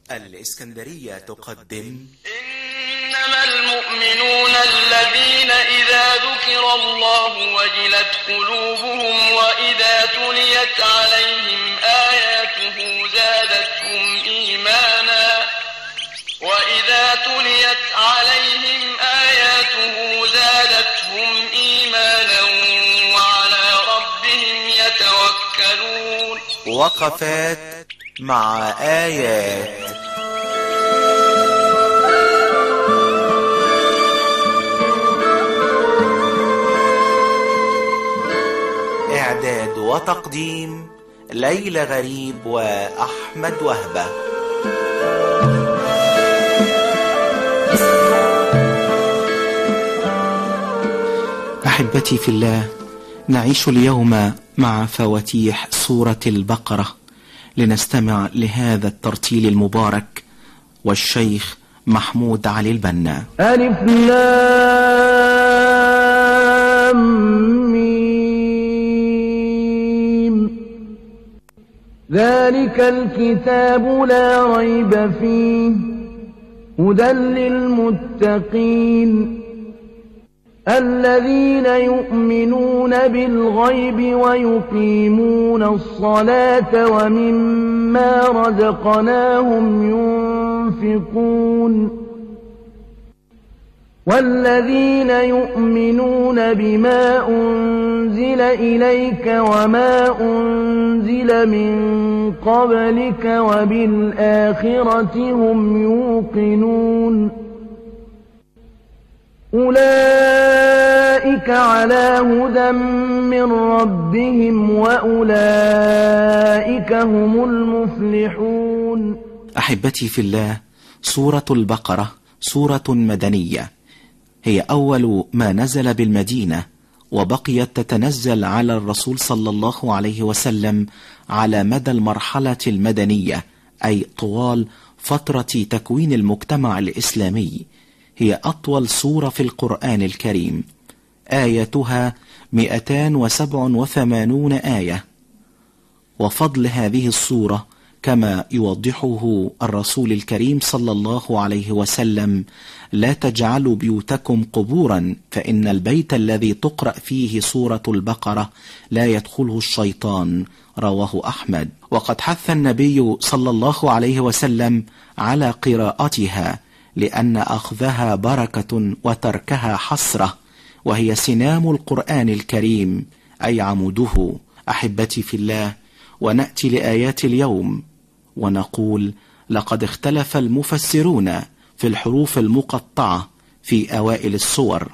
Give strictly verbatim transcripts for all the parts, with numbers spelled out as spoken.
الإسكندرية تقدم إنما المؤمنون الذين إذا ذكر الله وجلت قلوبهم وإذا تليت عليهم آياته زادتهم إيمانا وإذا تليت عليهم آياته زادتهم إيمانا وعلى ربهم يتوكلون. وقفات مع آيات. إعداد وتقديم ليلى غريب وأحمد وهبة. أحبتي في الله، نعيش اليوم مع فواتيح سورة البقرة لنستمع لهذا الترتيل المبارك والشيخ محمود علي البنا. ألف لام ميم، ذلك الكتاب لا ريب فيه هدى للمتقين الذين يؤمنون بالغيب ويقيمون الصلاة ومما رزقناهم ينفقون والذين يؤمنون بما أنزل إليك وما أنزل من قبلك وبالآخرة هم يوقنون أولئك على هدى من ربهم وأولئك هم المفلحون. أحبتي في الله، سورة البقرة سورة مدنية، هي أول ما نزل بالمدينة، وبقيت تتنزل على الرسول صلى الله عليه وسلم على مدى المرحلة المدنية، أي طوال فترة تكوين المجتمع الإسلامي. هي أطول سورة في القرآن الكريم، آياتها مئتان وسبع وثمانون آية. وفضل هذه السورة كما يوضحه الرسول الكريم صلى الله عليه وسلم: لا تجعلوا بيوتكم قبورا فإن البيت الذي تقرأ فيه سورة البقرة لا يدخله الشيطان، رواه أحمد. وقد حث النبي صلى الله عليه وسلم على قراءتها، لأن أخذها بركة وتركها حسرة، وهي سنام القرآن الكريم أي عموده. أحبتي في الله، ونأتي لآيات اليوم ونقول: لقد اختلف المفسرون في الحروف المقطعة في أوائل السور،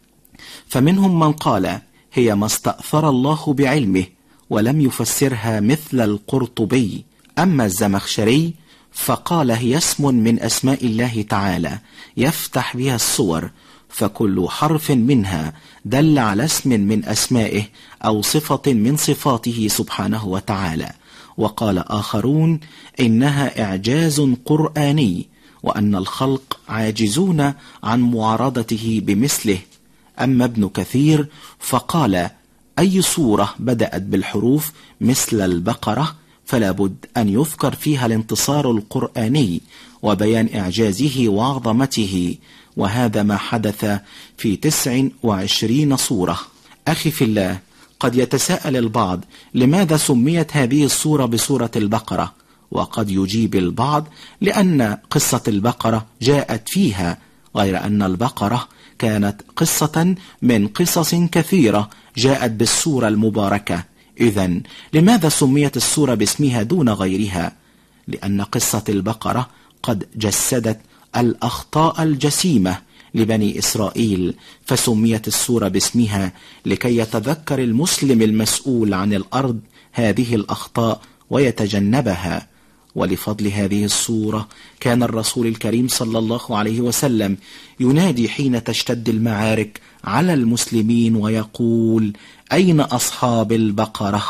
فمنهم من قال هي ما استأثر الله بعلمه ولم يفسرها مثل القرطبي. أما الزمخشري فقال هي اسم من أسماء الله تعالى يفتح بها السور، فكل حرف منها دل على اسم من أسمائه أو صفة من صفاته سبحانه وتعالى. وقال آخرون إنها إعجاز قرآني، وأن الخلق عاجزون عن معارضته بمثله. أما ابن كثير فقال أي سورة بدأت بالحروف مثل البقرة فلا بد أن يذكر فيها الانتصار القرآني وبيان إعجازه وعظمته، وهذا ما حدث في تسع وعشرين سورة. أخي في الله، قد يتساءل البعض لماذا سميت هذه السورة بسورة البقرة، وقد يجيب البعض لأن قصة البقرة جاءت فيها، غير أن البقرة كانت قصة من قصص كثيرة جاءت بالسورة المباركة. إذن لماذا سميت السورة باسمها دون غيرها؟ لأن قصة البقرة قد جسدت الأخطاء الجسيمة لبني إسرائيل، فسميت السورة باسمها لكي يتذكر المسلم المسؤول عن الأرض هذه الأخطاء ويتجنبها. ولفضل هذه السورة كان الرسول الكريم صلى الله عليه وسلم ينادي حين تشتد المعارك على المسلمين ويقول: أين أصحاب البقرة؟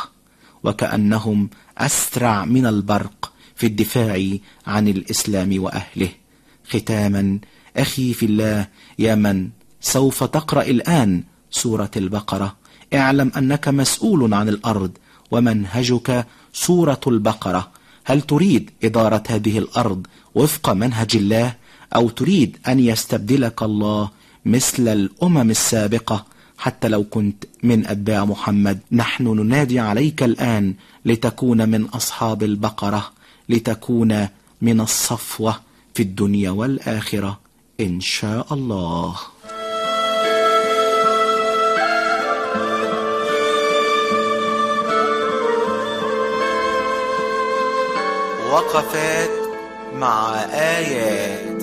وكأنهم أسرع من البرق في الدفاع عن الإسلام وأهله. ختاما، أخي في الله، يا من سوف تقرأ الآن سورة البقرة، اعلم أنك مسؤول عن الأرض، ومنهجك سورة البقرة، هل تريد إدارة هذه الأرض وفق منهج الله، أو تريد أن يستبدلك الله مثل الأمم السابقة حتى لو كنت من أتباع محمد؟ نحن ننادي عليك الآن لتكون من أصحاب البقرة، لتكون من الصفوة في الدنيا والآخرة إن شاء الله. وقفات مع آيات.